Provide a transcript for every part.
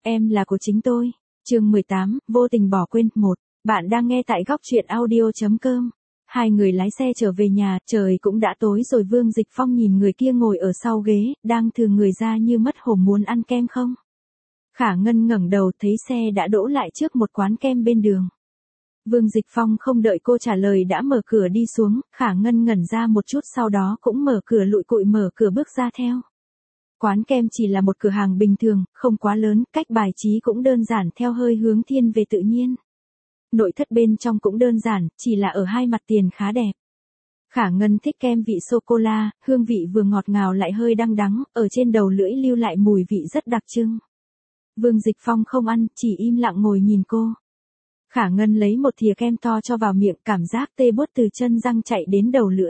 Em là của chính tôi. Chương 18, vô tình bỏ quên. 1. Bạn đang nghe tại góc truyện audio.com. Hai người lái xe trở về nhà, trời cũng đã tối rồi. Vương Dịch Phong nhìn người kia ngồi ở sau ghế, đang thừ người ra như mất hồn muốn ăn kem không. Khả Ngân ngẩng đầu thấy xe đã đỗ lại trước một quán kem bên đường. Vương Dịch Phong không đợi cô trả lời đã mở cửa đi xuống, Khả Ngân ngẩn ra một chút sau đó cũng mở cửa lụi cụi mở cửa bước ra theo. Quán kem chỉ là một cửa hàng bình thường, không quá lớn, cách bài trí cũng đơn giản theo hơi hướng thiên về tự nhiên. Nội thất bên trong cũng đơn giản, chỉ là ở hai mặt tiền khá đẹp. Khả Ngân thích kem vị sô-cô-la, hương vị vừa ngọt ngào lại hơi đắng đắng, ở trên đầu lưỡi lưu lại mùi vị rất đặc trưng. Vương Dịch Phong không ăn, chỉ im lặng ngồi nhìn cô. Khả Ngân lấy một thìa kem to cho vào miệng, cảm giác tê buốt từ chân răng chạy đến đầu lưỡi.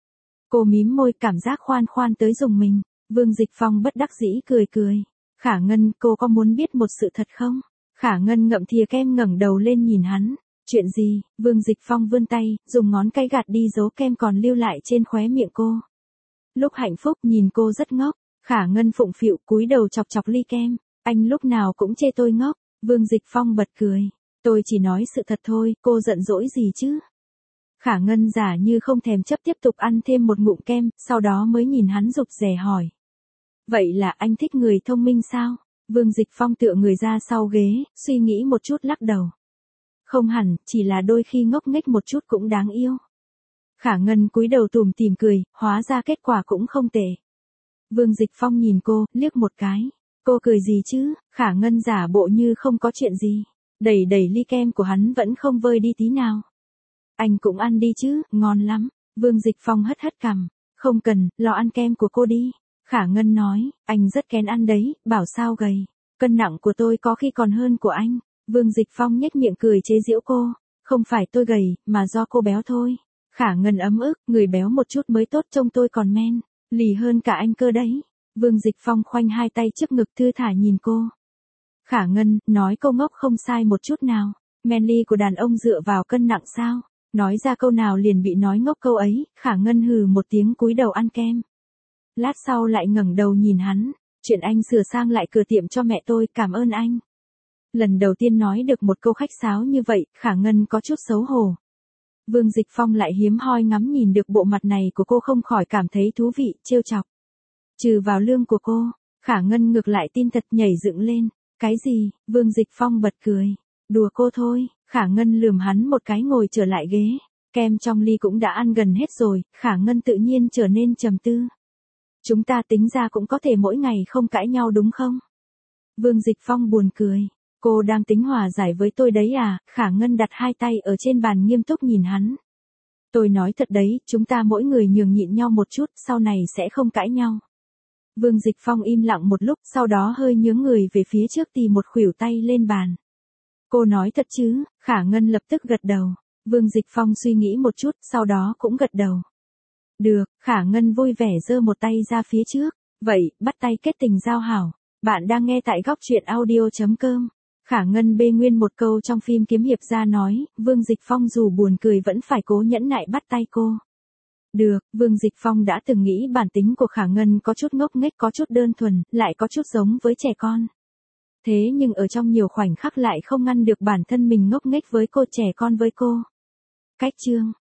Cô mím môi, cảm giác khoan khoan tới rùng mình. Vương Dịch Phong bất đắc dĩ cười cười. Khả Ngân, cô có muốn biết một sự thật không? Khả Ngân ngậm thìa kem ngẩng đầu lên nhìn hắn. Chuyện gì? Vương Dịch Phong vươn tay, dùng ngón cái gạt đi dấu kem còn lưu lại trên khóe miệng cô. Lúc hạnh phúc nhìn cô rất ngốc. Khả Ngân phụng phịu cúi đầu chọc chọc ly kem. Anh lúc nào cũng chê tôi ngốc. Vương Dịch Phong bật cười. Tôi chỉ nói sự thật thôi, cô giận dỗi gì chứ? Khả Ngân giả như không thèm chấp tiếp tục ăn thêm một ngụm kem, sau đó mới nhìn hắn rụt rè hỏi. Vậy là anh thích người thông minh sao? Vương Dịch Phong tựa người ra sau ghế, suy nghĩ một chút lắc đầu. Không hẳn, chỉ là đôi khi ngốc nghếch một chút cũng đáng yêu. Khả Ngân cúi đầu tủm tỉm cười, hóa ra kết quả cũng không tệ. Vương Dịch Phong nhìn cô, liếc một cái. Cô cười gì chứ? Khả Ngân giả bộ như không có chuyện gì. Đẩy đẩy ly kem của hắn vẫn không vơi đi tí nào. Anh cũng ăn đi chứ, ngon lắm. Vương Dịch Phong hất hất cằm. Không cần, lo ăn kem của cô đi. Khả Ngân nói, anh rất kén ăn đấy, bảo sao gầy. Cân nặng của tôi có khi còn hơn của anh. Vương Dịch Phong nhếch miệng cười chế giễu cô. Không phải tôi gầy, mà do cô béo thôi. Khả Ngân ấm ức, người béo một chút mới tốt, trông tôi còn men. Lì hơn cả anh cơ đấy. Vương Dịch Phong khoanh hai tay trước ngực thư thả nhìn cô. Khả Ngân, nói câu ngốc không sai một chút nào. Manly của đàn ông dựa vào cân nặng sao? Nói ra câu nào liền bị nói ngốc câu ấy. Khả Ngân hừ một tiếng cúi đầu ăn kem. Lát sau lại ngẩng đầu nhìn hắn. Chuyện anh sửa sang lại cửa tiệm cho mẹ tôi, cảm ơn anh. Lần đầu tiên nói được một câu khách sáo như vậy, Khả Ngân có chút xấu hổ. Vương Dịch Phong lại hiếm hoi ngắm nhìn được bộ mặt này của cô không khỏi cảm thấy thú vị, trêu chọc. Trừ vào lương của cô, Khả Ngân ngược lại tin thật nhảy dựng lên. Cái gì? Vương Dịch Phong bật cười. Đùa cô thôi. Khả Ngân lườm hắn một cái ngồi trở lại ghế. Kem trong ly cũng đã ăn gần hết rồi, Khả Ngân tự nhiên trở nên trầm tư. Chúng ta tính ra cũng có thể mỗi ngày không cãi nhau đúng không? Vương Dịch Phong buồn cười. Cô đang tính hòa giải với tôi đấy à? Khả Ngân đặt hai tay ở trên bàn nghiêm túc nhìn hắn. Tôi nói thật đấy, chúng ta mỗi người nhường nhịn nhau một chút, sau này sẽ không cãi nhau. Vương Dịch Phong im lặng một lúc, sau đó hơi nhướng người về phía trước tì một khuỷu tay lên bàn. Cô nói thật chứ? Khả Ngân lập tức gật đầu. Vương Dịch Phong suy nghĩ một chút, sau đó cũng gật đầu. Được, Khả Ngân vui vẻ giơ một tay ra phía trước. Vậy, bắt tay kết tình giao hảo. Bạn đang nghe tại góc truyện audio.com. Khả Ngân bê nguyên một câu trong phim kiếm hiệp ra nói, Vương Dịch Phong dù buồn cười vẫn phải cố nhẫn nại bắt tay cô. Được, Vương Dịch Phong đã từng nghĩ bản tính của Khả Ngân có chút ngốc nghếch, có chút đơn thuần, lại có chút giống với trẻ con. Thế nhưng ở trong nhiều khoảnh khắc lại không ngăn được bản thân mình ngốc nghếch với cô, trẻ con với cô. Cách chương